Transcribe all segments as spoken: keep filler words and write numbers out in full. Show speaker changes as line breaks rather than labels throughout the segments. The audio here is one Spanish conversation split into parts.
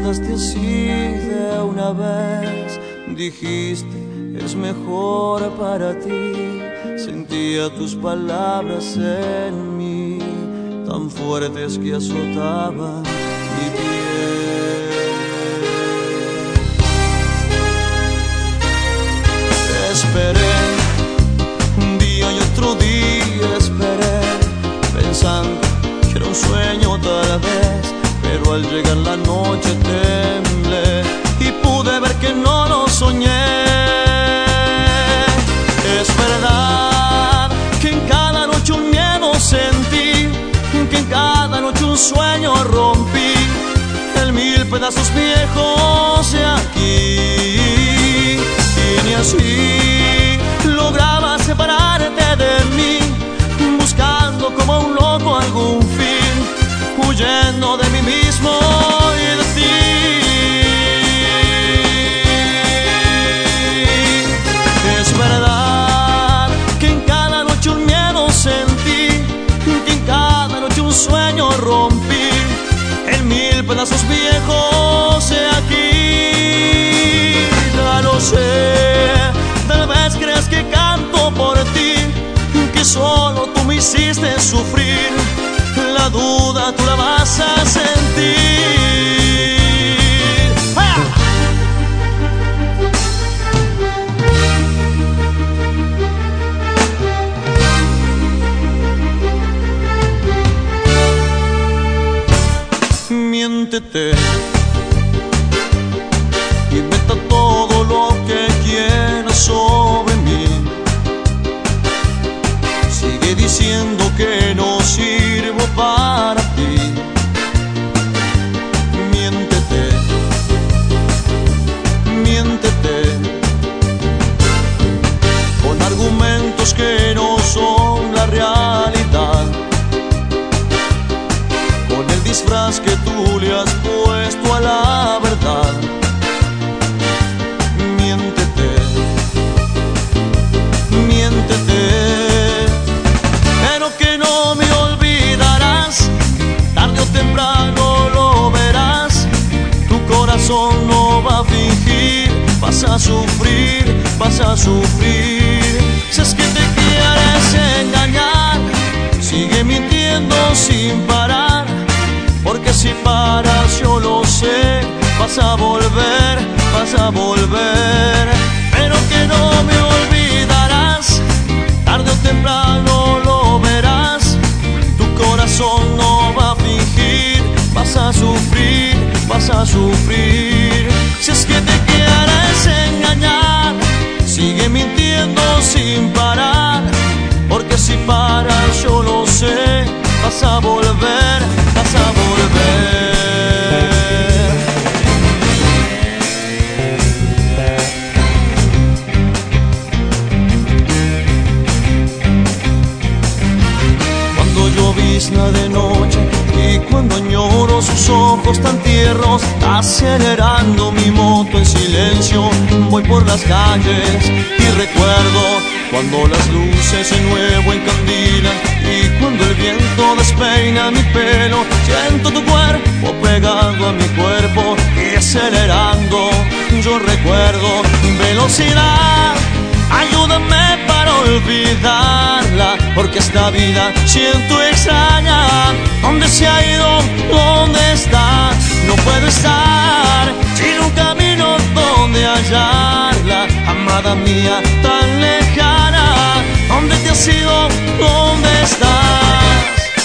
cortaste así de una vez. Dijiste, es mejor para ti. Sentía tus palabras en mí, tan fuertes que azotaban mi piel. Te esperé un día y otro día esperé, pensando que era un sueño tal vez, pero al llegar la noche temblé y pude ver que no lo soñé. Es verdad que en cada noche un miedo sentí, que en cada noche un sueño rompí, en mil pedazos viejos de aquí, y ni así lograba separarte de mí, buscando como un loco algún fin, huyendo de mí mismo y de ti. Es verdad que en cada noche un miedo sentí, que en cada noche un sueño rompí, en mil pedazos viejos de aquí. Ya lo sé, tal vez creas que canto por ti, que solo tú me hiciste sufrir. La duda tú la vas a sentir. ¡Ah! Miéntete, inventa todo lo que quieras sobre mí. Sigue diciendo que no sirvo para ti. Miéntete, miéntete, con argumentos que no son la realidad, con el disfraz que tú le has puesto a la verdad. Miéntete, miéntete, pero que no me olvidarás, tarde o temprano lo verás. Tu corazón no va a fingir, vas a sufrir, vas a sufrir. Si es que te quieres engañar, sigue mintiendo sin parar, porque si paras yo lo sé, vas a volver, vas a volver. Pero que no me olvidarás, tarde o temprano lo verás. Tu corazón no va a fingir, vas a sufrir, vas a sufrir. Si es que te quieres engañar, sigue mintiendo sin parar, porque si paras yo lo sé, vas a volver, vas a volver. Llovizna de noche y cuando añoro sus ojos tan tiernos, acelerando mi moto en silencio, voy por las calles y recuerdo cuando las luces de nuevo encandilan y cuando el viento despeina mi pelo. Siento tu cuerpo pegado a mi cuerpo y acelerando yo recuerdo. Velocidad, ayúdame para olvidarla, porque esta vida siento extraña. ¿Dónde se ha ido? ¿Dónde está? No puedo estar sin un camino donde hallarla. Amada mía, tan lejana, ¿dónde te has ido? ¿Dónde estás?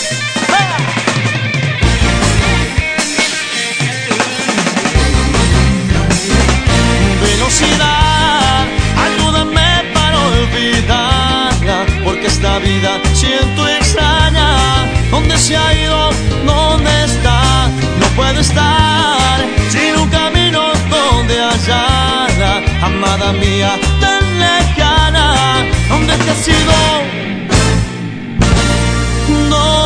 Velocidad, ayúdame para olvidarla, porque esta vida siento extraña. ¿Dónde se ha ido? ¿Dónde está? No puedo estar sin un camino donde hallarla. Amada mía, tan lejana, ¿dónde te has ido? No